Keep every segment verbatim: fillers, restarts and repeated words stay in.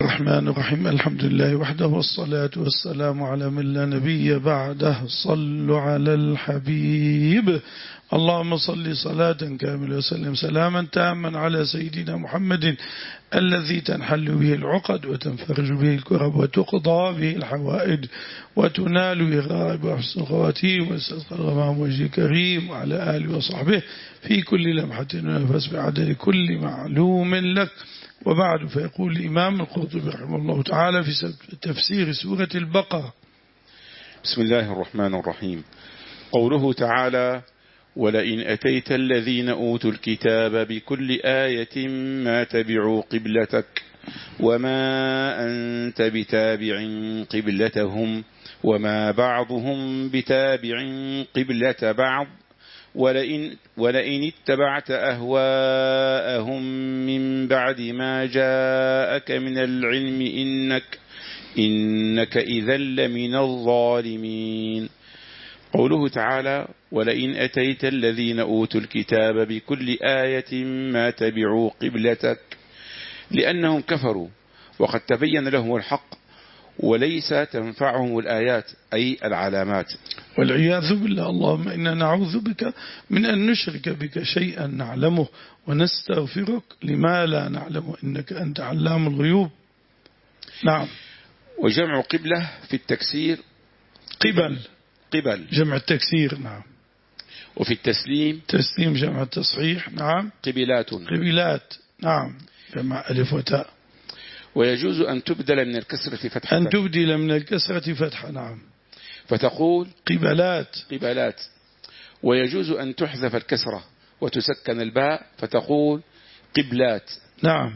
الرحمن الرحيم. الحمد لله وحده والصلاة والسلام على من لا نبي بعده. صلوا على الحبيب. اللهم صل صلاة كاملة وسلم سلاما تاما على سيدنا محمد الذي تنحل به العقد وتنفرج به الكرب وتقضى به الحوائج وتنال به غائب وحسن الخواتيم ويستسقى الغمام وجه كريم وعلى آله وصحبه في كل لمحة ونفس بعدد كل معلوم لك. وبعد، فيقول الإمام القرطبي رحمه الله تعالى في تفسير سورة البقرة: بسم الله الرحمن الرحيم. قوله تعالى: ولئن أتيت الذين أوتوا الكتاب بكل آية ما تبعوا قبلتك وما أنت بتابع قبلتهم وما بعضهم بتابع قبلة بعض ولئن, ولئن اتبعت أهواءهم من بعد ما جاءك من العلم إنك, إنك إذا لمن الظالمين. قوله تعالى: ولئن أتيت الذين أوتوا الكتاب بكل آية ما تبعوا قبلتك، لأنهم كفروا وقد تبين لهم الحق وليس تنفعهم الآيات أي العلامات. والعياذ بالله. اللهم إنا نعوذ بك من أن نشرك بك شيئا نعلمه ونستغفرك لما لا نعلمه إنك أنت علام الغيوب. نعم. وجمع قبلة في التكسير قبل قبل جمع التكسير. نعم. وفي التسليم تسليم جمع التصحيح. نعم. قبلات قبلات. نعم. جمع ألف وتاء. ويجوز أن تبدل من الكسرة فتحة أن تبدل من الكسرة فتحة. نعم. فتقول قبلات قبلات. ويجوز أن تحذف الكسرة وتسكن الباء فتقول قبلات. نعم.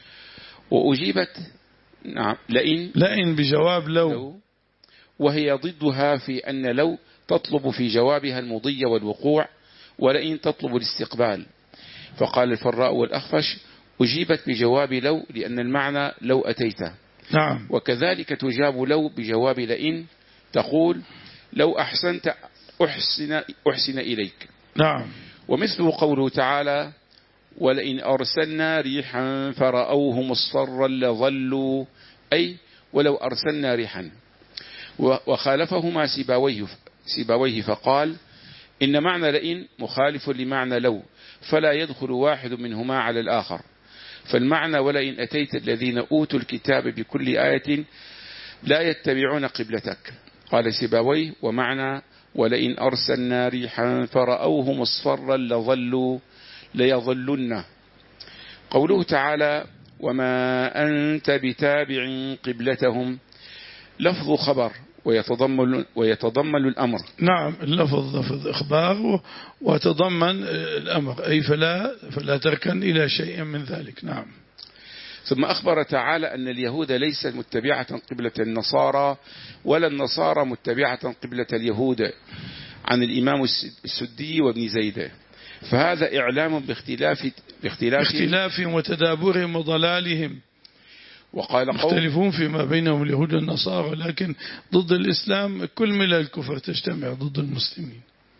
وأجيبت نعم لئن لئن بجواب لو, لو وهي ضدها في أن لو تطلب في جوابها المضي والوقوع ولئن تطلب الاستقبال. فقال الفراء والأخفش: أجيبت بجواب لو لأن المعنى لو أتيت. نعم. وكذلك تجاب لو بجواب لئن تقول لو أحسنت أحسن, أحسن إليك. نعم. ومثله قوله تعالى: ولئن أرسلنا ريحا فرأوه مصفرا لظلوا، أي ولو أرسلنا ريحا. وخالفهما سيباويه, سيباويه فقال: إن معنى لئن مخالف لمعنى لو فلا يدخل واحد منهما على الآخر. فالمعنى ولئن أتيت الذين أوتوا الكتاب بكل آية لا يتبعون قبلتك. قال سيباويه: ومعنى ولئن أرسلنا ريحا فرأوه مصفرا لظلوا ليظلن. قوله تعالى: وما أنت بتابع قبلتهم، لفظ خبر ويتضمن, ويتضمن الأمر. نعم. اللفظ لفظ إخبار وتضمن الأمر، أي فلا, فلا تركن إلى شيء من ذلك. نعم. ثم أخبر تعالى أن اليهود ليست متبعة قبلة النصارى ولا النصارى متبعة قبلة اليهود عن الإمام السدي وابن زيد. فهذا إعلام باختلاف باختلاف باختلافهم وتدابرهم وضلالهم. وقال قوم مختلفون فيما بينهم اليهود والنصارى، لكن ضد الإسلام كل ملل الكفر تجتمع ضد المسلمين.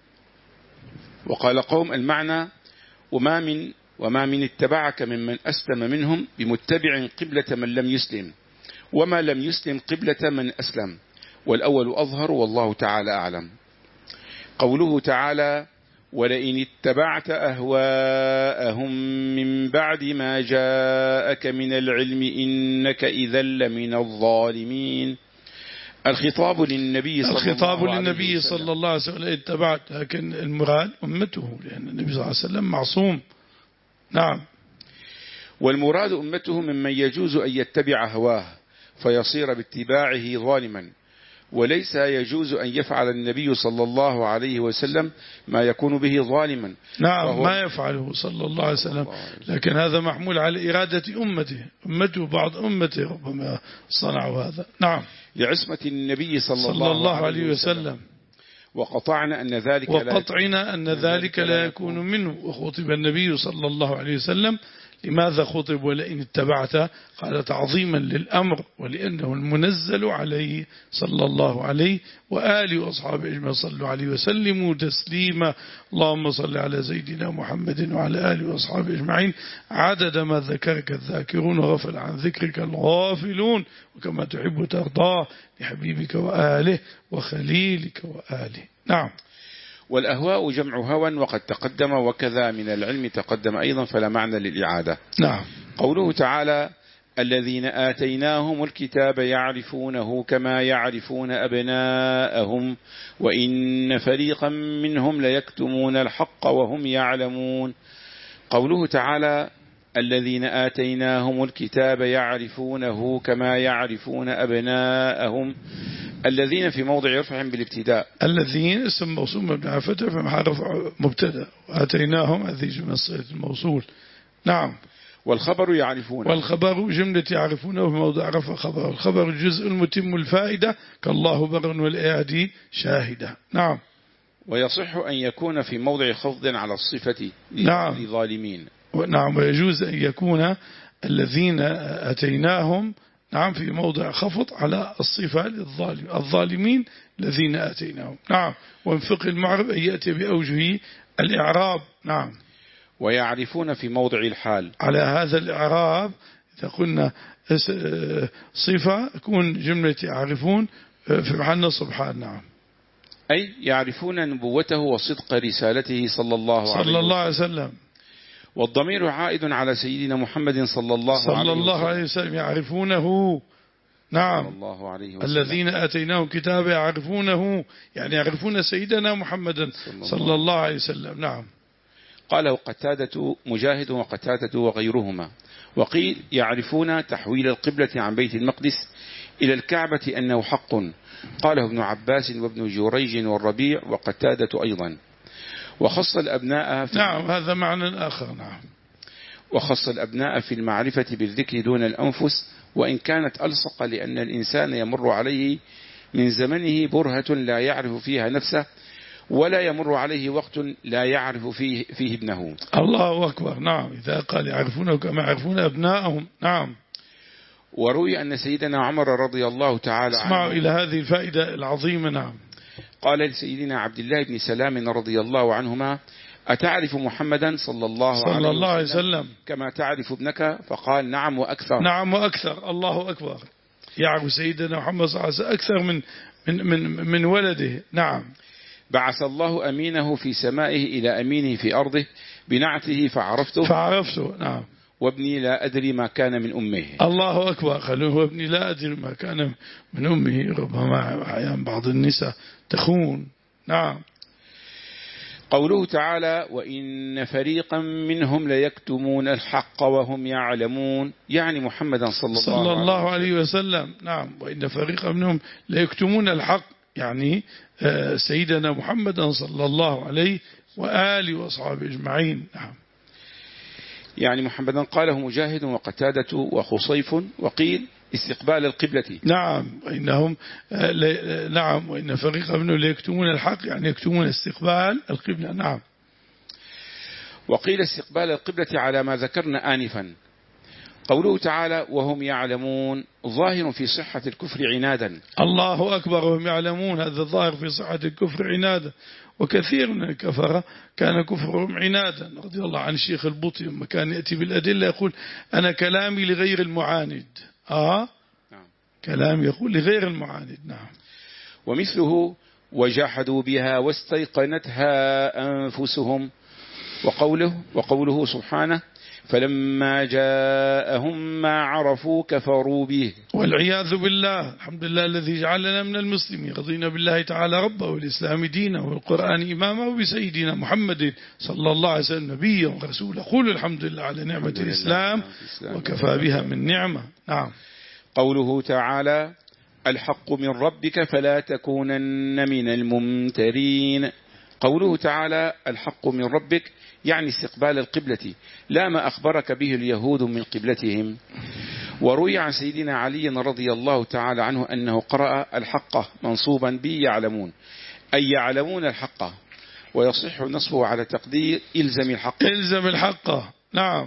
وقال قوم المعنى وما من وما من اتبعك ممن أسلم منهم بمتبع قبلة من لم يسلم وما لم يسلم قبلة من أسلم، والأول أظهر والله تعالى أعلم. قوله تعالى: ولئن اتبعت أهواءهم من بعد ما جاءك من العلم إنك إذا لمن الظالمين. الخطاب للنبي صلى الخطاب الله عليه للنبي وسلم. صلى الله عليه وسلم اتبعت، لكن المراد أمته، لأن النبي صلى الله عليه وسلم معصوم. نعم. والمراد أمته ممن يجوز أن يتبع هواه فيصير باتباعه ظالما، وليس يجوز أن يفعل النبي صلى الله عليه وسلم ما يكون به ظالما. نعم. ما يفعله صلى الله عليه وسلم، لكن هذا محمول على إرادة أمته أمته بعض أمته ربما صنعوا هذا. نعم. لعصمة النبي صلى, صلى الله, الله عليه وسلم, وسلم. وقطعنا أن ذلك وقطعنا أن ذلك لا يكون منه. وخطب النبي صلى الله عليه وسلم لماذا خطب ولئن اتبعت؟ قال تعظيما للأمر ولأنه المنزل عليه صلى الله عليه وآله وأصحابه أجمعين. صلوا عليه وسلموا تسليما. اللهم صل على سيدنا محمد وعلى آله وأصحابه أجمعين عدد ما ذكرك الذاكرون وغفل عن ذكرك الغافلون وكما تحب ترضاه لحبيبك وآله وخليلك وآله. نعم. والأهواء جمع هوى وقد تقدم وكذا من العلم تقدم أيضا فلا معنى للإعادة. نعم. قوله تعالى الذين آتيناهم الكتاب يعرفونه كما يعرفون أبناءهم وإن فريقا منهم ليكتمون الحق وهم يعلمون. قوله تعالى الذين آتيناهم الكتاب يعرفونه كما يعرفون أبناءهم، الذين في موضع رفع بالابتداء. الذين اسم موصول مبني على الفتح فمحل رفع مبتدا وآتيناهم هذه من صيغة الموصول. نعم. والخبر يعرفونه، والخبر جملة يعرفونه في موضع رفع خبر. الخبر الجزء المتم الفائدة كالله بر والأيادي شاهدة. نعم. ويصح أن يكون في موضع خفض على الصفة نعم. لظالمين. نعم. ويجوز أن يكون الذين أتيناهم نعم في موضع خفض على الصفة للظالم الظالمين الذين آتيناهم. نعم. وانفق المعرب أن يأتي بأوجه الإعراب. نعم. ويعرفون في موضع الحال. على هذا الإعراب إذا قلنا صفة يكون جملة يعرفون في محل نصب حال. نعم. أي يعرفون نبوته وصدق رسالته صلى الله عليه وسلم, صلى الله عليه وسلم. والضمير عائد على سيدنا محمد صلى الله صلى عليه الله وسلم. عليه وسلم يعرفونه. نعم. صلى الله عليه وسلم. الذين آتيناهم كتابا يعرفونه يعني يعرفون سيدنا محمدا صلى الله عليه وسلم. نعم. قاله قتادة مجاهد وقتادة وغيرهما. وقيل يعرفون تحويل القبلة عن بيت المقدس إلى الكعبة أنه حق، قاله ابن عباس وابن جريج والربيع وقتادة أيضا. وخص الأبناء في نعم هذا معنى آخر. نعم. وخص الأبناء في المعرفة بالذكر دون الأنفس وإن كانت ألصق لأن الإنسان يمر عليه من زمنه برهة لا يعرف فيها نفسه ولا يمر عليه وقت لا يعرف فيه, فيه ابنه. الله أكبر. نعم. إذا قال يعرفونه كما يعرفون أبناءهم. نعم. وروي أن سيدنا عمر رضي الله تعالى عنه اسمعوا إلى هذه الفائدة العظيمة. نعم. قال لسيدنا عبد الله بن سلام رضي الله عنهما أتعرف محمدا صلى الله, صلى الله عليه وسلم, وسلم كما تعرف ابنك؟ فقال نعم وأكثر. نعم وأكثر. الله أكبر. يعرف سيدنا محمد صلى الله عليه وسلم أكثر من, من, من, من ولده. نعم. بعث الله أمينه في سمائه إلى أمينه في أرضه بنعته فعرفته فعرفته. نعم. وابني لا أدري ما كان من أمه. الله أكبر. خلوه وابني لا أدري ما كان من أمه. ربما أحيانا بعض النساء تخون. نعم. قوله تعالى وإن فريقا منهم ليكتمون الحق وهم يعلمون يعني محمدا صلى الله, صلى الله عليه وسلم. نعم. وإن فريقا منهم ليكتمون الحق يعني سيدنا محمدا صلى الله عليه وآله وأصحابه أجمعين. نعم. يعني محمدا. قاله مجاهد وقتادة وخصيف. وقيل استقبال القبلة. نعم. وإنهم نعم وإن فريقا منهم ليكتمون الحق يعني يكتمون استقبال القبلة. نعم. وقيل استقبال القبلة على ما ذكرنا آنفا. قوله تعالى وهم يعلمون ظاهر في صحة الكفر عنادا. الله أكبر. وهم يعلمون هذا الظاهر في صحة الكفر عنادا. وكثير من الكفرة كان كفرهم عنادا. رضي الله عن الشيخ البطي لما كان يأتي بالأدلة يقول أنا كلامي لغير المعاند. آه نعم. كلام يقول لغير المعاند. نعم. ومثله وجحدوا بها واستيقنتها أنفسهم. وقوله وقوله سبحانه فلما جاءهم ما عرفوا كفروا به. والعياذ بالله. الحمد لله الذي جعلنا من المسلمين رضينا بالله تعالى ربه والإسلام دينا والقرآن إماما وبسيدنا محمد صلى الله عليه وسلم نبيا ورسولا. قولوا الحمد لله على نعمة الإسلام وكفى بها من نعمة. نعم. قوله تعالى الحق من ربك فلا تكونن من الممترين. قوله تعالى الحق من ربك يعني استقبال القبلة لا ما أخبرك به اليهود من قبلتهم. وروي عن سيدنا علي رضي الله تعالى عنه أنه قرأ الحق منصوبا بي يعلمون أي يعلمون الحق. ويصح نصبه على تقدير إلزم الحق. إلزم الحق. نعم.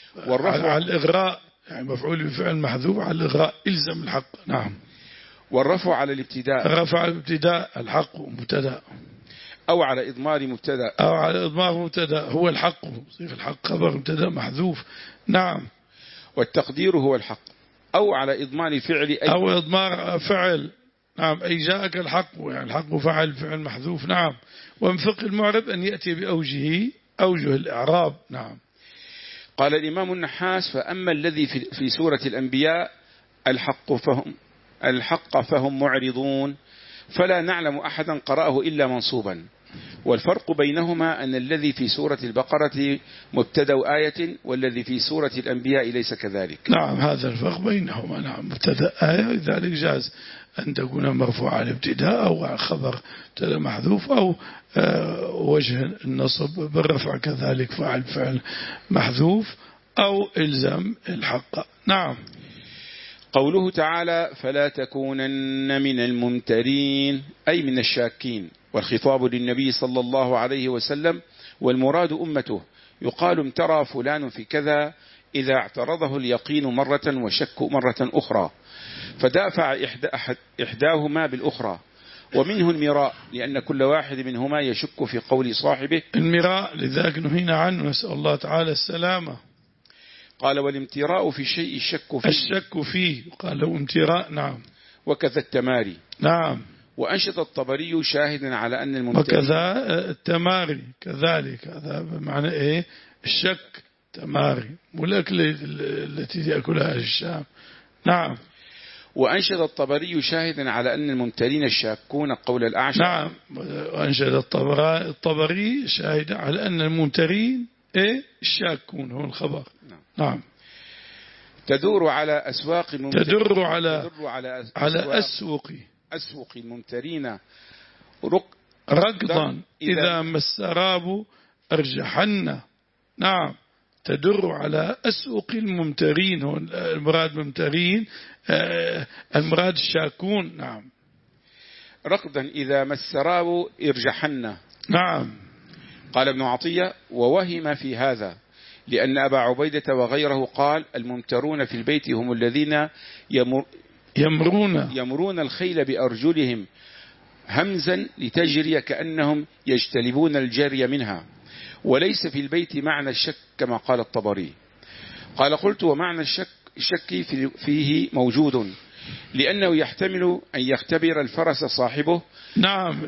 والرفع على الإغراء، يعني مفعول بفعل محذوف على الإغراء، إلزم الحق. نعم. والرفع على الابتداء، الرفع على الابتداء الحق مبتدأ، أو على إضمار مبتدأ، أو على إضمار مبتدأ هو الحق، صيغ الحق خبر مبتدأ محذوف. نعم. والتقدير هو الحق، أو على إضمار فعل أي، أو إضمار فعل. نعم. أي جاءك الحق، يعني الحق فعل فعل محذوف. نعم. ومن فقه المعرب أن يأتي بأوجه أوجه الإعراب. نعم. قال الإمام النحاس: فأما الذي في, في سورة الأنبياء الحق فهم الحق فهم معرضون، فلا نعلم أحدا قرأه إلا منصوبا. والفرق بينهما أن الذي في سورة البقرة مبتدأ آية، والذي في سورة الأنبياء ليس كذلك. نعم. هذا الفرق بينهما. نعم. مبتدأ آية، لذلك جاز أن تكون مرفوعة على الابتداء، أو خبر مبتدأ محذوف، أو وجه النصب بالرفع كذلك فعل فعل محذوف، أو إلزام الحق. نعم. قوله تعالى: فلا تكونن من الممترين، أي من الشاكين، والخطاب للنبي صلى الله عليه وسلم، والمراد أمته. يقال امترى فلان في كذا إذا اعترضه اليقين مرة وشك مرة أخرى، فدافع إحدى إحداهما بالأخرى. ومنه المراء، لأن كل واحد منهما يشك في قول صاحبه. المراء لذلك نهينا عنه، نسأل الله تعالى السلامة. قال: والامتراء في شيء الشك فيه، الشك فيه قال له امتراء. نعم. وكذا التماري. نعم. وأنشط الطبري شاهدا على أن الممترين، وكذا التماري كذلك، هذا بمعنى إيه؟ الشك تماري، والأكل التي يأكلها الشام. نعم. وأنشد الطبري شاهدا على أن الممترين الشاكون قول الأعشى. نعم. وأنشد الطبري شاهدا على أن الممترين إيه؟ الشاكون هو الخبر. نعم. نعم. تدور على أسواق الممترين، تدر على تدر على أسواق, على أسوق أسوق الممترين رق ركضا إذا ما السراب أرجحن. نعم. تدر على أسوق الممترين، هو المراد ممترين، آه المراد الشاكون. نعم. ركضا إذا ما السراب ارجحن. نعم. قال ابن عطية: ووهم في هذا، لأن أبا عبيدة وغيره قال: الممترون في البيت هم الذين يمر يمرون يمرون الخيل بأرجلهم همزا لتجري كأنهم يجتلبون الجري منها، وليس في البيت معنى الشك كما قال الطبري. قال: قلت: ومعنى الشك الشك فيه موجود، لأنه يحتمل أن يختبر الفرس صاحبه. نعم.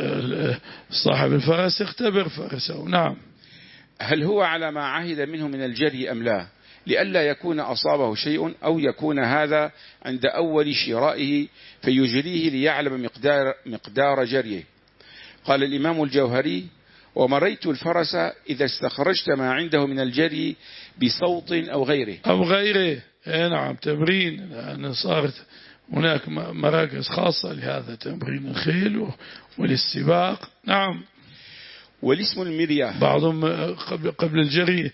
صاحب الفرس يختبر فرسه. نعم. هل هو على ما عهد منه من الجري أم لا، لئلا يكون أصابه شيء، أو يكون هذا عند أول شرائه فيجريه ليعلم مقدار, مقدار جريه. قال الإمام الجوهري: ومريت الفرس إذا استخرجت ما عنده من الجري بصوت أو غيره. أو غيره. نعم. تمرين، لأن صارت هناك مراكز خاصة لهذا، تمرين الخيل وللسباق. نعم. والاسم المرية، بعضهم قبل الجري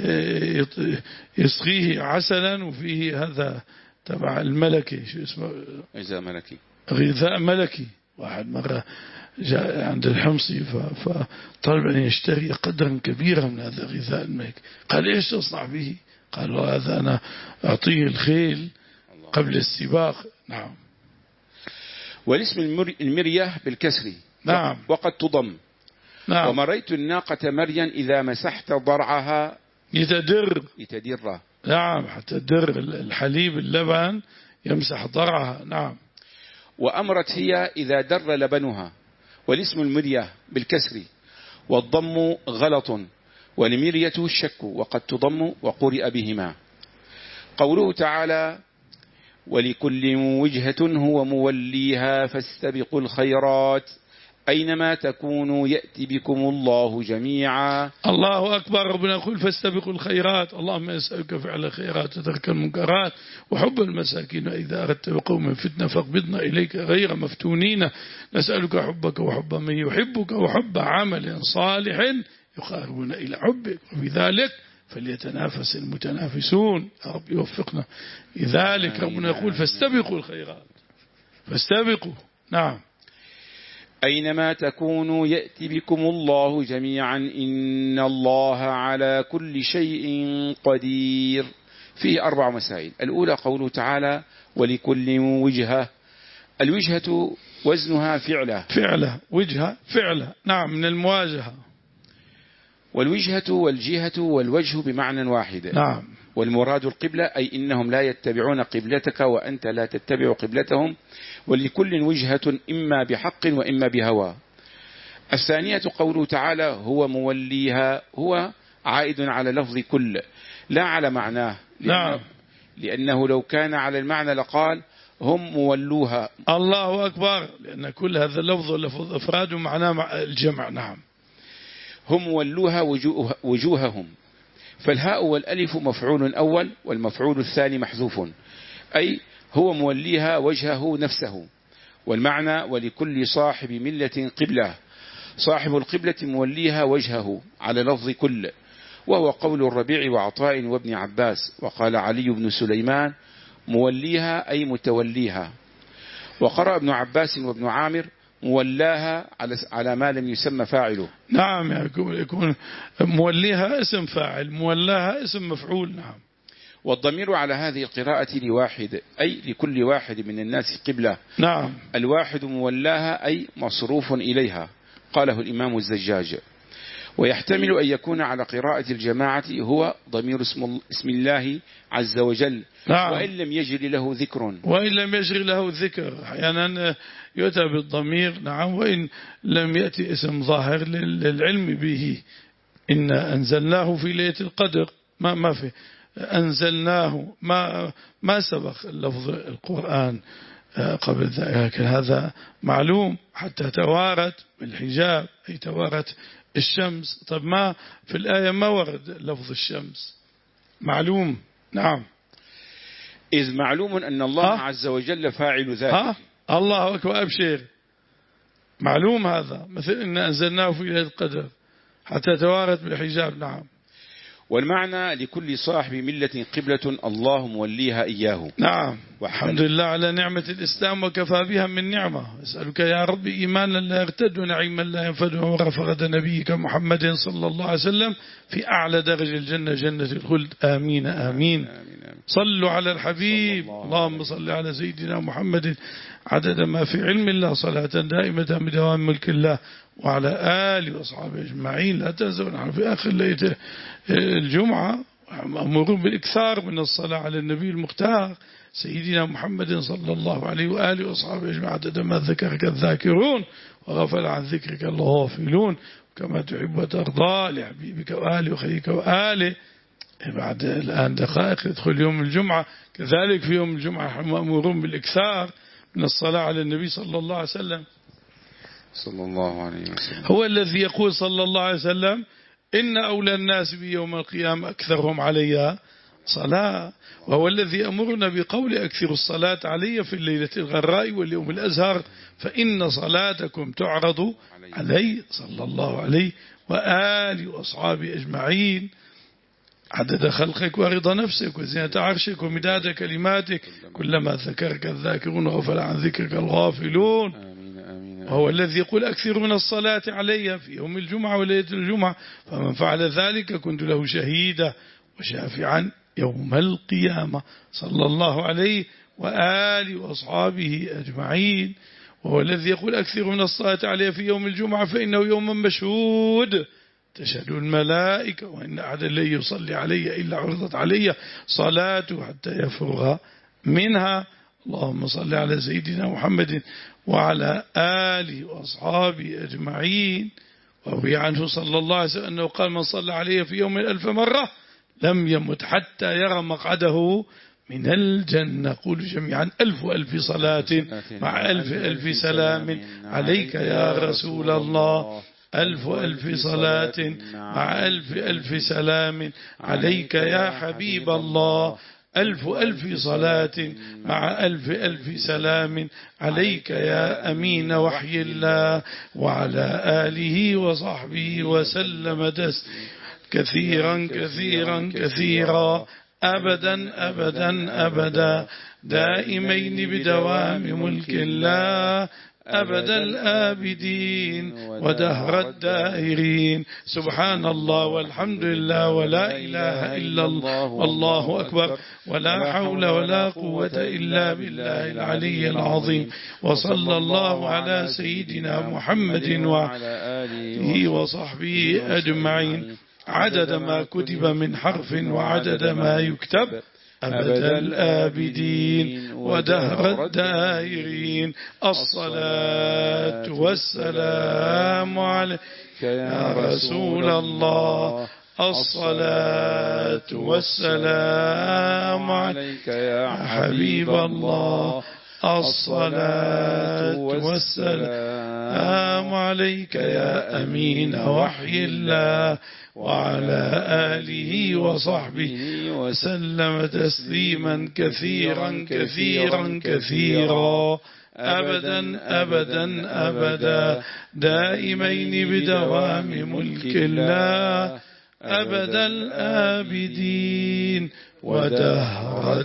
يسقيه عسلا وفيه هذا تبع الملكي، شو اسمه؟ غذاء ملكي. غذاء ملكي. واحد مرة جاء عند الحمصي فطلب أن يشتري قدرا كبيرا من هذا الغذاء الملكي. قال: إيش تصنع به؟ قال: هذا أنا أعطيه الخيل قبل السباق. نعم. والاسم المرية بالكسر. نعم. وقد تضم. نعم. ومريت الناقة مريا إذا مسحت ضرعها يتدر يتدر. نعم. حتى در الحليب اللبن يمسح ضرعها. نعم. وأمرت هي إذا در لبنها. والاسم المرية بالكسر، والضم غلط، والمرية الشك، وقد تضم وقرئ بهما. قوله تعالى: ولكل وجهة هو موليها فاستبقوا الخيرات أينما تكونوا يأتي بكم الله جميعا. الله أكبر. ربنا يقول: فاستبقوا الخيرات. اللهم يسألك فعل الخيرات وترك المنكرات وحب المساكين، إذا أردت بقوم فتنة فاقبضنا إليك غير مفتونين، نسألك حبك وحب من يحبك وحب عمل صالح يقاربنا إلى حبك، وبذلك فليتنافس المتنافسون. يا رب يوفقنا. لذلك ربنا يقول: فاستبقوا الخيرات. فاستبقوا. نعم. أينما تكونوا يأتي بكم الله جميعا إن الله على كل شيء قدير. فيه أربع مسائل. الأولى قوله تعالى ولكل وجهة. الوجهة وزنها فعلة فعلة وجهة فعلة نعم من المواجهة. والوجهة والجهة والوجه بمعنى واحد. نعم. والمراد القبلة أي إنهم لا يتبعون قبلتك وأنت لا تتبع قبلتهم. ولكل وجهة إما بحق وإما بهوى. الثانية قوله تعالى هو موليها. هو عائد على لفظ كل لا على معناه لأنه, نعم. لأنه لو كان على المعنى لقال هم مولوها. الله أكبر. لأن كل هذا اللفظ لفظ أفراد ومعناه مع الجمع. نعم. هم مولوها وجوه وجوههم. فالهاء والألف مفعول أول والمفعول الثاني محذوف أي هو موليها وجهه نفسه. والمعنى ولكل صاحب ملة قبلة. صاحب القبلة موليها وجهه على لفظ كل. وهو قول الربيع وعطاء وابن عباس. وقال علي بن سليمان موليها أي متوليها. وقرأ ابن عباس وابن عامر مولاها على ما لم يسمى فاعله. نعم يكون موليها اسم فاعل مولاها اسم مفعول. نعم. والضمير على هذه القراءة لواحد أي لكل واحد من الناس قبلة. نعم. الواحد مولاها أي مصروف إليها. قاله الإمام الزجاج. ويحتمل أن يكون على قراءة الجماعة هو ضمير اسم, اسم الله عز وجل. نعم. وإن لم يجري له ذكر. وإن لم يجري له ذكر أحيانا يؤتى بالضمير. نعم. وإن لم يأتي اسم ظاهر للعلم به. إن أنزلناه في ليلة القدر ما ما في أنزلناه ما ما سبق لفظ القرآن قبل ذلك. لكن هذا معلوم حتى توارت بالحجاب أي توارت الشمس. طب ما في الآية ما ورد لفظ الشمس معلوم. نعم. إذ معلوم أن الله ها؟ عز وجل فاعل ذلك. ها؟ الله أكبر أبشر معلوم هذا مثل إن أنزلناه في ليلة القدر حتى توارت بالحجاب. نعم. والمعنى لكل صاحب ملة قبلة الله موليها إياه. نعم. والحمد لله على نعمة الإسلام وكفى بها من نعمة. أسألك يا رب إيمانا لا يرتد ونعيما لا ينفد ورفقة نبيك محمد صلى الله عليه وسلم في أعلى درجة الجنة جنة الخلد. آمين آمين. صلوا على الحبيب. اللهم صل على سيدنا محمد عدد ما في علم الله صلاة دائمة بدوام ملك الله وعلى آله وأصحابه أجمعين. لا تنسوا نحن في آخر ليلة الجمعة مأمورون بالإكثار من الصلاة على النبي المختار سيدنا محمد صلى الله عليه وآله وأصحابه أجمعين عدد ما ذكرك الذاكرون وغفل عن ذكرك الغافلون كما تحب وترضى لحبيبك وآله وخيرك وآله. بعد الآن دقائق يدخل يوم الجمعة. كذلك في يوم الجمعة مأمورون بالإكثار من الصلاة على النبي صلى الله عليه وسلم. صلى الله عليه وسلم. هو الذي يقول صلى الله عليه وسلم إن أولى الناس بيوم القيامة أكثرهم علي صلاة. وهو الذي أمرنا بقول أكثر الصلاة علي في الليلة الغراء واليوم الأزهر فإن صلاتكم تعرض علي صلى الله عليه وآله وأصحابه أجمعين عدد خلقك ورضا نفسك وزينة عرشك ومداد كلماتك كلما ذكرك الذاكرون وغفل عن ذكرك الغافلون. وهو الذي يقول أكثر من الصلاة علي في يوم الجمعة وليلة الجمعة فمن فعل ذلك كنت له شهيدا وشافعا يوم القيامة صلى الله عليه وآله وأصحابه أجمعين. وهو الذي يقول أكثر من الصلاة علي في يوم الجمعة فإنه يوم مشهود تشهد الملائكة وإن أحدا لا يصلي علي إلا عرضت علي صلاته حتى يفرغ منها. اللهم صل على سيدنا محمد وعلى آله وأصحابه أجمعين. وروي عنه صلى الله عليه وسلم أنه قال من صلى عليه في يوم ألف مرة لم يمت حتى يرى مقعده من الجنة. قولوا جميعا ألف ألف صلاة مع ألف ألف سلام عليك يا رسول الله. ألف ألف صلاة مع ألف ألف سلام عليك يا حبيب الله. ألف ألف صلاة مع ألف ألف سلام عليك يا أمين وحي الله وعلى آله وصحبه وسلم دس كثيرا كثيرا كثيرا أبدا أبدا أبدا دائمين بدوام ملك الله أبد الآبدين ودهر الدائرين. سبحان الله والحمد لله ولا إله إلا الله والله أكبر ولا حول ولا قوة إلا بالله العلي العظيم. وصلى الله على سيدنا محمد وعلى آله وصحبه أجمعين عدد ما كتب من حرف وعدد ما يكتب أبد الآبدين ودهر الدائرين. الصلاة والسلام عليك يا رسول الله، الصلاة والسلام عليك يا حبيب الله، الصلاة والسلام عليك يا أمين وحي الله، وعلى آله وصحبه وسلم تسليما كثيرا كثيرا كثيرا أبدا أبدا أبدا دائمين بدوام ملك الله أبد الآبدين ودهر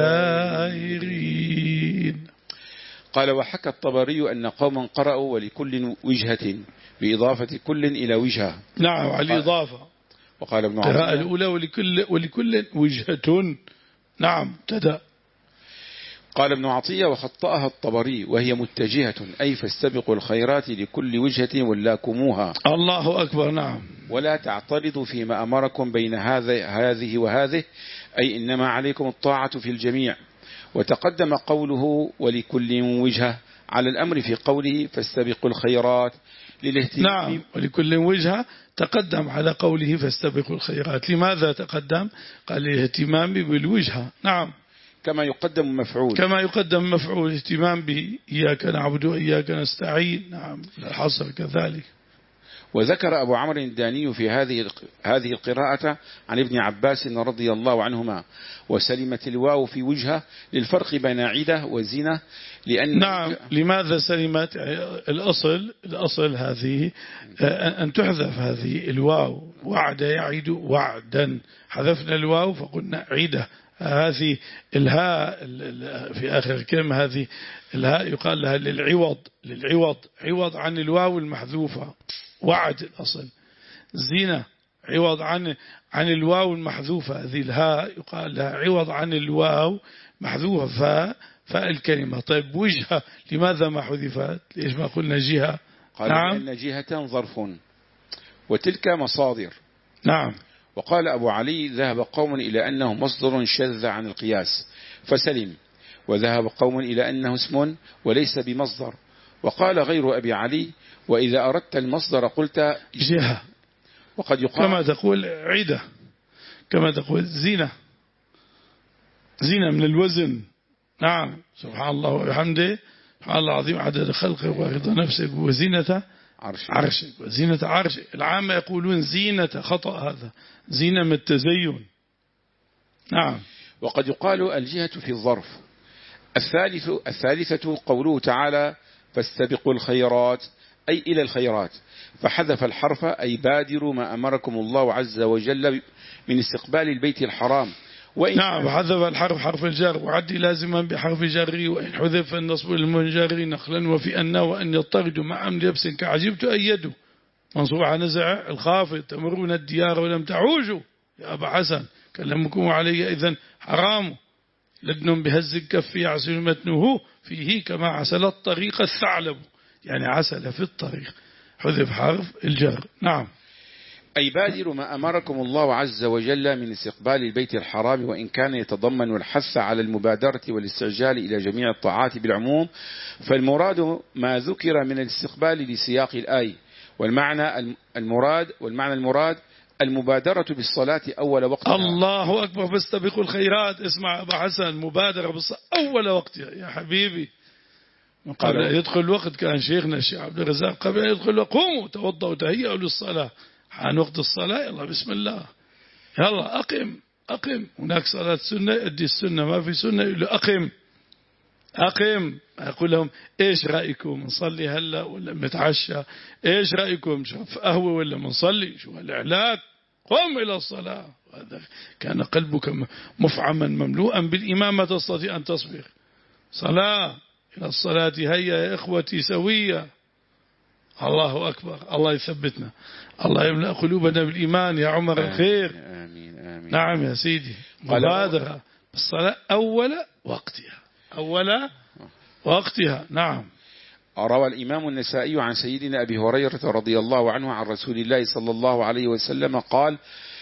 الدائرين. قال: وحكى الطبري أن قوما قرأوا ولكل وجهة بإضافة كل إلى وجهة. نعم، على الإضافة. وقال ابن عطية القراءة عطية الأولى ولكل, ولكل وجهة. نعم ابتدأ. قال ابن عطية: وخطأها الطبري وهي متجهة، أي فاستبقوا الخيرات لكل وجهة ولاكموها. الله أكبر. نعم. ولا تعترضوا فيما أمركم بين هذا هذه وهذه، أي إنما عليكم الطاعة في الجميع. وتقدم قوله ولكل وجهة على الأمر في قوله فاستبقوا الخيرات للاهتمام. نعم، ولكل وجهة تقدم على قوله فاستبقوا الخيرات. لماذا تقدم؟ قال الاهتمام بالوجهة. نعم، كما يقدم مفعول كما يقدم مفعول اهتمام بإياك نعبد وإياك نستعين. نعم، الحصر كذلك. وذكر أبو عمرو الداني في هذه هذه القراءة عن ابن عباس رضي الله عنهما: وسلمت الواو في وجهة للفرق بين عدة وزينة، لأن نعم. لماذا سلمت؟ الأصل الأصل هذه أن تحذف هذه الواو. وعد يعد وعدا، حذفنا الواو فقلنا عدة. هذه الهاء في آخر كلمة، هذه الهاء يقال لها للعوض، للعوض عوض عن الواو المحذوفة. وعد الأصل. زينة عوض عن عن الواو المحذوفة. هذه الهاء يقال لها عوض عن الواو محذوفة فاء فاء الكلمة. طيب وجهة لماذا ما حذفت؟ ليش ما قلنا جهة؟ قال نعم. لأن جهة ظرف وتلك مصادر. نعم. وقال أبو علي: ذهب قوم إلى أنه مصدر شذ عن القياس فسلم، وذهب قوم إلى أنه اسم وليس بمصدر. وقال غير أبي علي: وإذا أردت المصدر قلت جهة. وقد يقال كما تقول عدة، كما تقول زينة، زينة من الوزن. نعم. سبحان الله وبحمده، سبحان الله العظيم عدد خلقه ورضا نفسه وزينة عرشك عرشك وزينة عرشك. العامة يقولون زينة، خطأ هذا، زينة من التزين. نعم. وقد يقال الجهة في الظرف. الثالث الثالثة قوله تعالى فاستبقوا الخيرات، أي إلى الخيرات، فحذف الحرف، أي بادروا ما أمركم الله عز وجل من استقبال البيت الحرام. وإن نعم، حذف الحرف حرف الجر وعدي لازما بحرف جر، وإن حذف النصب للمنجر نخلا وفي أن وأن يضطرد مع أمن لبس كعجبت أيده. منصوب على نزع الخافض. تمرون الديار ولم تعوجوا يا أبا حسن كلمكم علي إذن حرام. لدن بهز الكف يعسل متنه فيه كما عسل الطريق الثعلب، يعني عسل في الطريق. حذف حرف الجر. نعم. أي بادروا ما أمركم الله عز وجل من استقبال البيت الحرام، وإن كان يتضمن الحث على المبادرة والاستعجال إلى جميع الطاعات بالعموم، فالمراد ما ذكر من الاستقبال لسياق الآية، والمعنى المراد والمعنى المراد المبادرة بالصلاة أول وقتها. الله أكبر. فاستبقوا الخيرات. اسمع أبا حسن، مبادرة بالصلاة أول وقتها يا حبيبي. قبل أن يدخل الوقت كان شيخنا الشيخ عبد الرزاق قبل أن يدخل الوقت قوموا توضأوا وتهيئوا للصلاة. حان وقت الصلاة يلا بسم الله يلا أقم أقم. هناك صلاة سنة أدي السنة، ما في سنة يقول له أقم أقم. أقول لهم إيش رأيكم نصلي هلا ولا متعشى؟ إيش رأيكم شوف قهوة ولا منصلي؟ شو هالإعلاك؟ قم إلى الصلاة. كان قلبك مفعما مملوءا بالإيمان ما تستطيع أن تصبر. صلاة إلى الصلاة هيا يا إخوتي سوية. الله أكبر. الله يثبتنا، الله يملأ قلوبنا بالإيمان يا عمر الخير. آمين آمين. نعم يا سيدي، مبادرة بالصلاة أول وقتها، أول وقتها. نعم. روى الإمام النسائي عن سيدنا أبي هريرة رضي الله عنه عن رسول الله صلى الله عليه وسلم قال: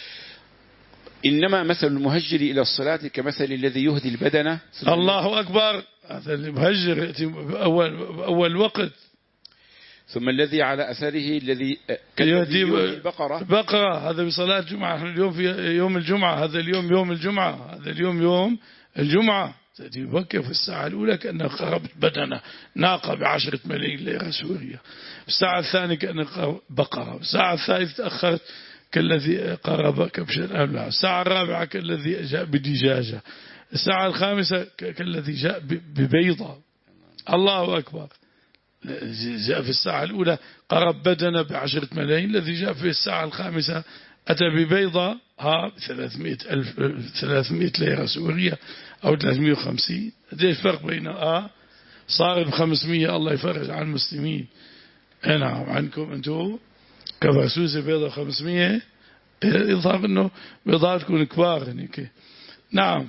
إنما مثل المهجر إلى الصلاة كمثل الذي يهدي البدنة. الله أكبر. هذا المهجر يأتي بأول, بأول وقت. ثم الذي على أثره الذي يهدي البقرة. البقرة هذا بصلاة الجمعة. اليوم في يوم الجمعة، هذا اليوم يوم الجمعة، هذا اليوم يوم الجمعة. تأتي بكر في الساعة الأولى كأنك قربت بدنة ناقة بعشرة ملايين ليرة سورية. في الساعة الثانية كأنك بقرة. في الساعة الثالثة تأخرت كالذي قرب كبشا أملا. الساعة الرابعة كالذي جاء بدجاجة. الساعة الخامسة كالذي جاء ببيضة. الله أكبر. جاء في الساعة الأولى قرب بدنة بعشرة ملايين، الذي جاء في الساعة الخامسة أتى ببيضة ها ثلاثمائة ألف ثلاثمائة ليرة سورية أو ثلاثمائة وخمسين. هذا الفرق بين آه صار بخمسمائة. الله يفرج عن المسلمين. نعم عنكم أنتم كفاسوسة بيضة خمسمائة، يظهر أنه بيضات تكون كبار هنيك. نعم.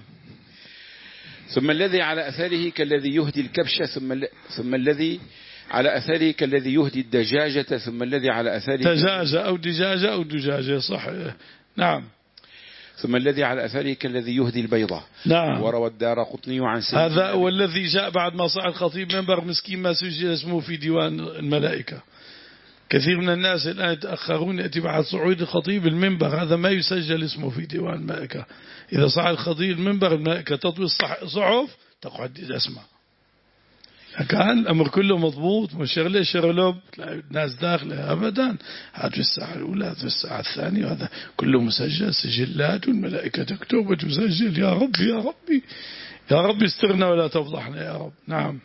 ثم الذي على أثره كالذي يهدي الكبشة، ثم ثم الذي على أثره كالذي يهدي الدجاجة، ثم الذي على أثره دجاجة أو دجاجة أو دجاجة صح. نعم. ثم الذي على أثره كالذي يهدي البيضة. نعم. وروى الدارقطني عن سيدنا هذا والذي جاء بعد ما صعد خطيب منبر مسكين ما سجل اسمه في ديوان الملائكة. كثير من الناس الآن يتأخرون، يأتي بعد صعود الخطيب المنبر، هذا ما يسجل اسمه في ديوان الملائكة. إذا صعد الخطيب المنبر الملائكة تطوي الصحف تقعد اسمه. كان الأمر كله مضبوط، مش شغله شغلوب تلاقي الناس داخله أبدا. هذا في الساعة الأولى، هذا في الساعة الثانية، هذا كله مسجل سجلات والملائكة تكتب وتسجل. يا ربي يا ربي يا ربي استرنا ولا تفضحنا يا رب. نعم.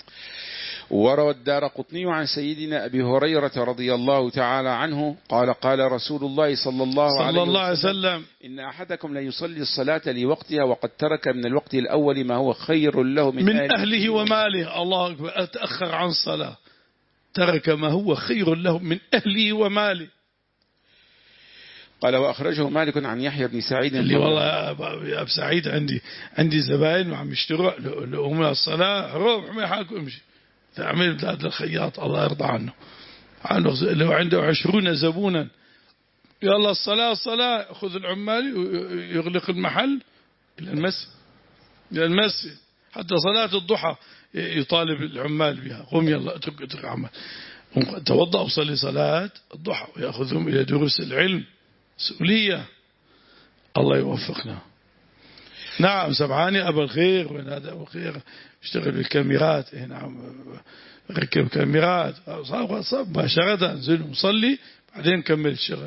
وروى الدارقطني عن سيدنا أبي هريرة رضي الله تعالى عنه قال: قال رسول الله صلى الله, صلى الله عليه وسلم, وسلم: إن أحدكم لا يصلي الصلاة لوقتها وقد ترك من الوقت الأول ما هو خير له من, من أهله, أهله وماله. الله أكبر. أتأخر عن الصلاة، ترك ما هو خير له من أهله وماله. قال: وأخرجه مالك عن يحيى بن سعيد. اللي والله يا أبو سعيد عندي عندي زبائن وعم يشتروا لهم الصلاة روح ما يحاكوا امشي تعمل بلاد الخياط الله يرضى عنه. لو عنده عشرون زبونا يلا الصلاة الصلاة، خذ العمال يغلق المحل إلى المسجد إلى المسجد حتى صلاة الضحى يطالب العمال بها. قم يلا اترك اترك عمال توضأ وصلي صلاة الضحى ويأخذهم إلى دروس العلم. مسؤولية. الله يوفقنا. نعم. سبعاني أبا الخير. وين هذا أبو الخير؟ اشتغل بالكاميرات. نعم ركب كاميرات. صاب صاب مباشرة انزل وصلي بعدين كمل الشغل.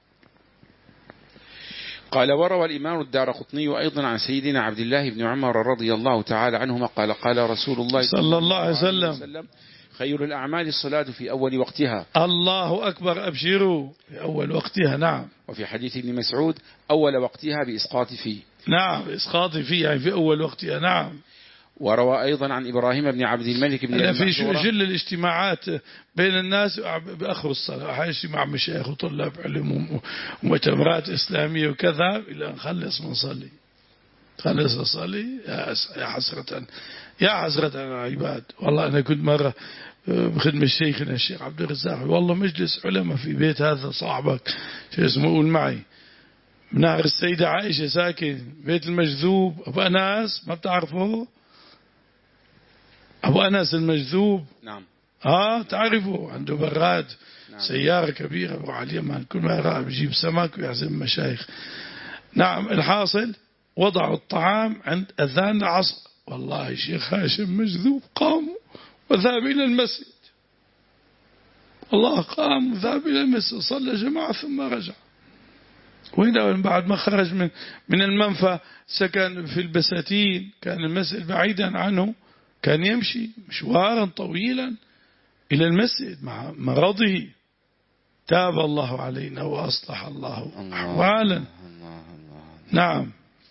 قال: وروى الإمام الدارقطني أيضا عن سيدنا عبد الله بن عمر رضي الله تعالى عنهما قال: قال رسول الله صلى الله عليه وسلم: خير الأعمال الصلاة في أول وقتها. الله أكبر. أبشروا في أول وقتها. نعم. وفي حديث ابن مسعود: أول وقتها بإسقاط فيه. نعم إسقاط فيه يعني في أول وقتها. نعم. وروى أيضا عن إبراهيم بن عبد الملك بن في جل الاجتماعات بين الناس بآخر الصلاة حيجتمع مشايخ وطلاب علم ومؤتمرات إسلامية وكذا إلى أن خلص منصلي خلص نصلي. يا حسرة يا حسرة على العباد. والله أنا كنت مرة بخدمة شيخنا الشيخ عبد الرزاق، والله مجلس علماء في بيت هذا صاحبك شو اسمه قول معي منار السيدة عائشة ساكن بيت المجذوب أبو أناس، ما بتعرفه أبو أنس المجذوب؟ نعم. آه تعرفه عنده براد. نعم. سيارة كبيرة أبو علي اليمن كل ما يرى بيجيب سمك ويعزم مشايخ. نعم. الحاصل وضعوا الطعام عند أذان العصر. والله شيخ هاشم مجذوب قام وذهب إلى المسجد. الله قام وذهب إلى المسجد صلى جماعة ثم رجع. وهنا بعد ما خرج من من المنفى سكن في البساتين، كان المسجد بعيدا عنه، كان يمشي مشوارا طويلا إلى المسجد مع مرضه. تاب الله علينا وأصلح الله أحوالا. نعم.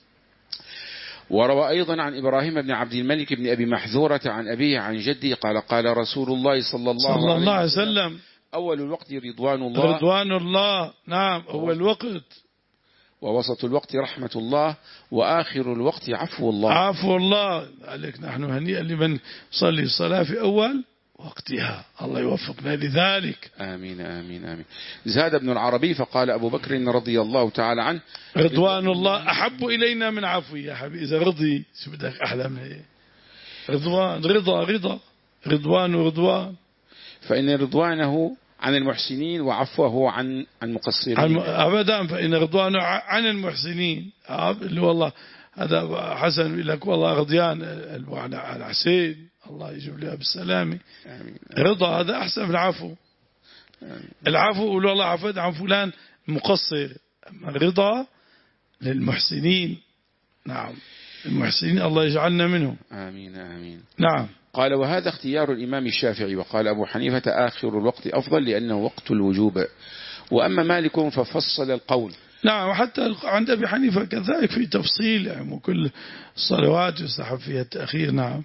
وروى أيضا عن إبراهيم بن عبد الملك بن أبي محذورة عن أبيه عن جده قال قال رسول الله صلى الله, صلى الله عليه وسلم وسلم أول الوقت رضوان الله رضوان الله. نعم. أول الوقت. ووسط الوقت رحمة الله وآخر الوقت عفو الله. عفو الله عليك. نحن هنيئا لمن صلي الصلاة في أول وقتها. الله يوفقنا لذلك. آمين آمين آمين. زاد ابن العربي فقال أبو بكر رضي الله تعالى عنه رضوان الله أحب إلينا من عفو. يا حبيبي إذا رضي شو بدك أحلى من هيك؟ رضوان رضا رضا رضوان ورضوان. فإن رضوانه عن المحسنين وعفوه عن المقصرين. أبدا. فإن رضوانه عن المحسنين اللي والله هذا حسن لك والله رضيان على حسين الله يجيب لها بالسلامة. رضا هذا أحسن من العفو. العفو يقول والله عفوت عن فلان مقصر. أما الرضا للمحسنين. نعم. المحسنين الله يجعلنا منهم. آمين آمين. نعم. قال وهذا اختيار الإمام الشافعي. وقال أبو حنيفة آخر الوقت أفضل لأنه وقت الوجوب. وأما مالك ففصل القول. نعم. وحتى عند أبي حنيفة كذلك في تفصيل يعني وكل الصلوات يستحب فيها التأخير. نعم.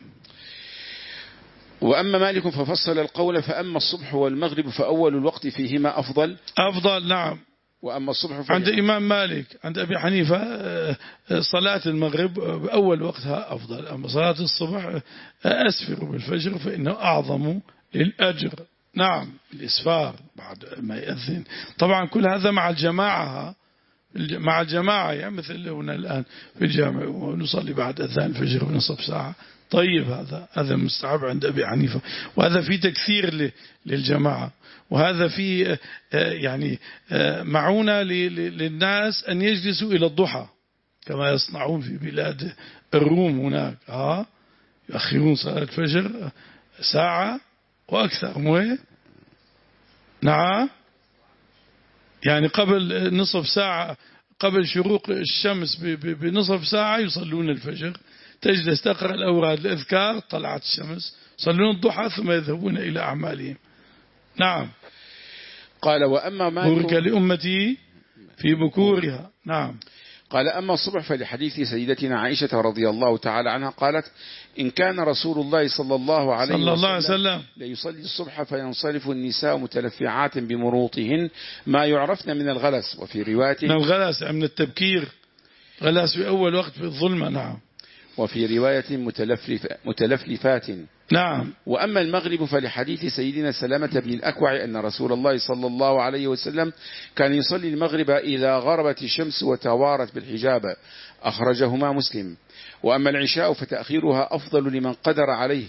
وأما مالك ففصل القول فأما الصبح والمغرب فأول الوقت فيهما أفضل. أفضل. نعم. وأما الصبح عند إمام مالك عند أبي حنيفة صلاة المغرب بأول وقتها أفضل. أما صلاة الصبح أسفر بالفجر فإنه أعظم للأجر. نعم. الإسفار بعد ما يأذن. طبعا كل هذا مع الجماعة مع الجماعة يعني مثل هنا الآن في الجامع ونصلي بعد أذان الفجر بنصف ساعة. طيب هذا هذا مستحب عند أبي حنيفة. وهذا في تكثير للجماعة. وهذا في يعني معونة للناس أن يجلسوا إلى الضحى كما يصنعون في بلاد الروم هناك. ها يؤخرون صلاة الفجر ساعة وأكثر. مو نعم. يعني قبل نصف ساعة قبل شروق الشمس بنصف ساعة يصلون الفجر. تجلس تقرأ الأوراد الأذكار طلعت الشمس صلون الضحى ثم يذهبون إلى أعمالهم. نعم. قال وأما ما بورك لأمتي في بكورها. نعم. قال أما الصبح فلحديث سيدتنا عائشة رضي الله تعالى عنها قالت إن كان رسول الله صلى الله عليه صلى الله عليه وسلم وسلم ليصلي الصبح فينصرف النساء متلفعات بمروطهن ما يعرفن من الغلس. وفي رواية من الغلس من التبكير. غلس في أول وقت في الظلمة. نعم. وفي رواية متلفلف متلفلفات. نعم. وأما المغرب فلحديث سيدنا سلامة بن الأكوع أن رسول الله صلى الله عليه وسلم كان يصلي المغرب إذا غربت الشمس وتوارت بالحجاب أخرجهما مسلم. وأما العشاء فتأخيرها أفضل لمن قدر عليه.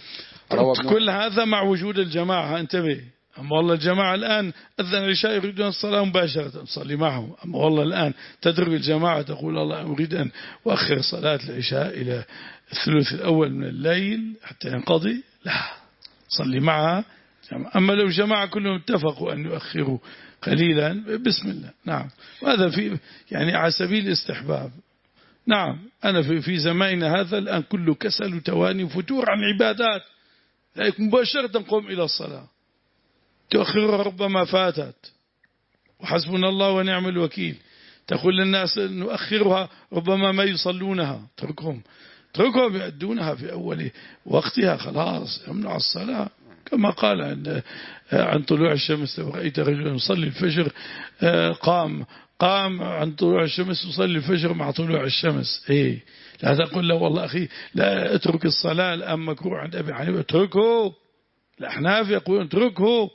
كل هذا مع وجود الجماعة. انتبه. أما والله الجماعة الآن أذن العشاء يريدون الصلاة مباشرة نصلي معهم. أما والله الآن تدرك الجماعة تقول الله أريد أن أؤخر صلاة العشاء إلى الثلث الأول من الليل حتى ينقضي. لا صلي معها. أما لو جماعة كلهم اتفقوا أن يؤخروا قليلا بسم الله. نعم. وهذا في يعني على سبيل الاستحباب. نعم. أنا في في زماننا هذا الآن كله كسل وتواني وفتور عن عبادات لكن مباشرة قم إلى الصلاة تؤخرها ربما فاتت وحسبنا الله ونعم الوكيل. تقول للناس نؤخرها ربما ما يصلونها. تركهم تركهم يؤدونها في أول وقتها خلاص يمنع الصلاة كما قال عن عن طلوع الشمس لو رأيت رجلا يصلي الفجر قام قام عن طلوع الشمس يصلي الفجر مع طلوع الشمس. إيه لا تقول له والله أخي لا اترك الصلاة الآن مكروه عند أبي حنيفة. اتركه. الأحناف يقولون اتركه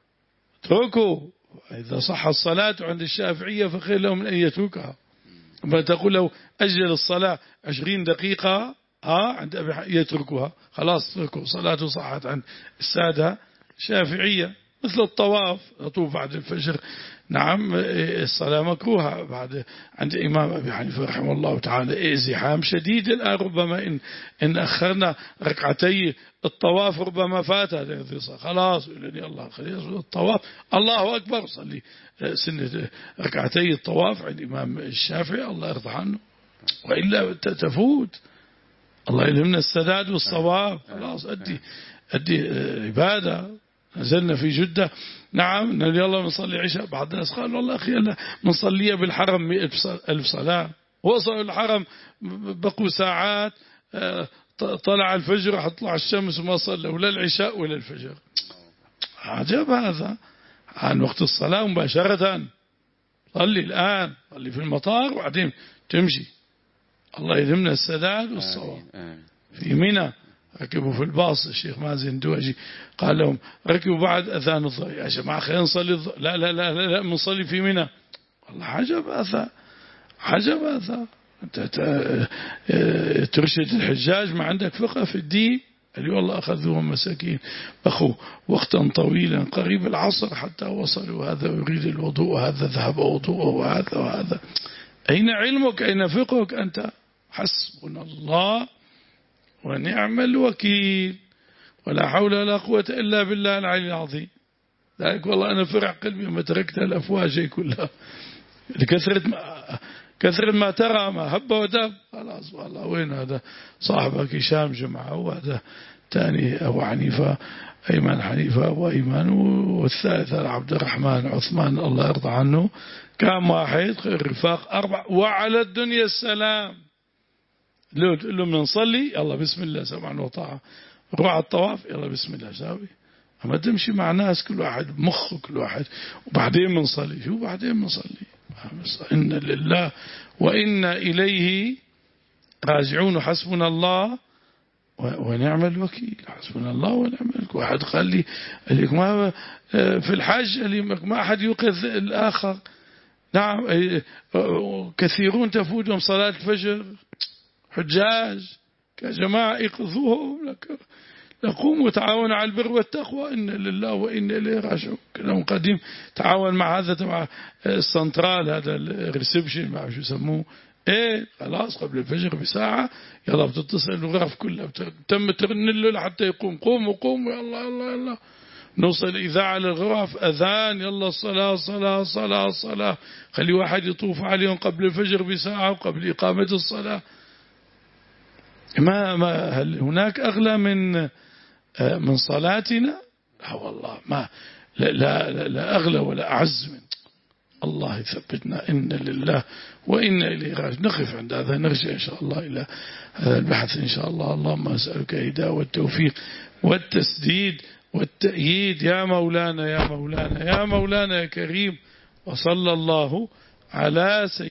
اتركوا. إذا صح الصلاة عند الشافعية فخير لهم من أن يتركها. فتقول له أجل الصلاة عشرين دقيقة آه عند أبي يتركها خلاص اتركوا. صلاته صحت عند السادة الشافعية. مثل الطواف يطوف بعد الفجر. نعم الصلاة مكروهة بعد عند إمام أبي حنيفة رحمه الله تعالى. ازدحام شديد الآن ربما إن, إن أخرنا ركعتي الطواف ربما فات خلاص لأني الله خليص الطواف الله أكبر صلي سنة ركعتي الطواف عند إمام الشافعي الله يرضى عنه. وإلا تفوت. الله يلهمنا السداد والصواب. خلاص أدي أدي عبادة. نزلنا في جدة. نعم نقول يلا نصلي عشاء. بعض الناس قالوا والله أخي يلا نصلي بالحرم مئة ألف صلاة. وصلوا الحرم بقوا ساعات، طلع الفجر حطلع الشمس وما صلوا ولا العشاء ولا الفجر. عجب هذا عن وقت الصلاة مباشرة. صلي الآن، صلي في المطار وبعدين تمشي. الله يلهمنا السداد والصواب. في منى ركبوا في الباص، الشيخ مازن دوجي قال لهم ركبوا بعد أذان الظهر. يا جماعة خلينا نصلي الظهر. لا لا لا لا, لا بنصلي في منى. والله عجب هذا، عجب هذا. أنت ترشد الحجاج ما عندك فقه في الدين. قال والله أخذوهم مساكين بخوا وقتا طويلا قريب العصر حتى وصلوا، هذا يريد الوضوء وهذا ذهب وضوءه وهذا وهذا. أين علمك؟ أين فقهك أنت؟ حسبنا الله ونعم الوكيل، ولا حول ولا قوة إلا بالله العلي العظيم. ذلك والله أنا فرع قلبي ما تركت الأفواج كلها لكثرة ما كثر ما ترى ما هب ودب. خلاص والله وين هذا صاحبك هشام جمعة، وهذا تاني أبو حنيفة أيمن حنيفة أبو أيمن، والثالث عبد الرحمن عثمان الله يرضى عنه. كم واحد رفاق أربع، وعلى الدنيا السلام. لو تقول له بنصلي يلا بسم الله سمعا وطاعة، روح على الطواف يلا بسم الله ساوي. أما تمشي مع ناس كل واحد مخه كل واحد وبعدين بنصلي. شو بعدين بنصلي؟ إن لله وإنا إليه راجعون. حسبنا الله ونعم الوكيل. حسبنا الله ونعم الوكيل. واحد قال لي ما في الحج ما أحد يوقظ الآخر. نعم كثيرون تفوتهم صلاة الفجر، حجاج يا جماعة اقظوهم لك نقوم وتعاون على البر والتقوى. إن لله وإنا إليه راجعون. كلام قديم. تعاون مع هذا تبع السنترال، هذا الريسبشن ما شو يسموه ايه. خلاص قبل الفجر بساعة يلا بتتصل الغرف كلها تم ترن له لحتى يقوم. قوموا قوموا يلا يلا يلا. نوصل إذاعة للغرف أذان يلا الصلاة صلاة صلاة صلاة. خلي واحد يطوف عليهم قبل الفجر بساعة وقبل إقامة الصلاة. ما ما هل هناك أغلى من من صلاتنا؟ لا والله ما لا لا, لا أغلى ولا أعز من. الله يثبتنا. إن لله وإنا إليه راجعون. نقف عند هذا، نرجع إن شاء الله إلى هذا البحث إن شاء الله. اللهم أسألك الهداية والتوفيق والتسديد والتأييد يا مولانا يا مولانا يا مولانا يا كريم. وصلى الله على سيدنا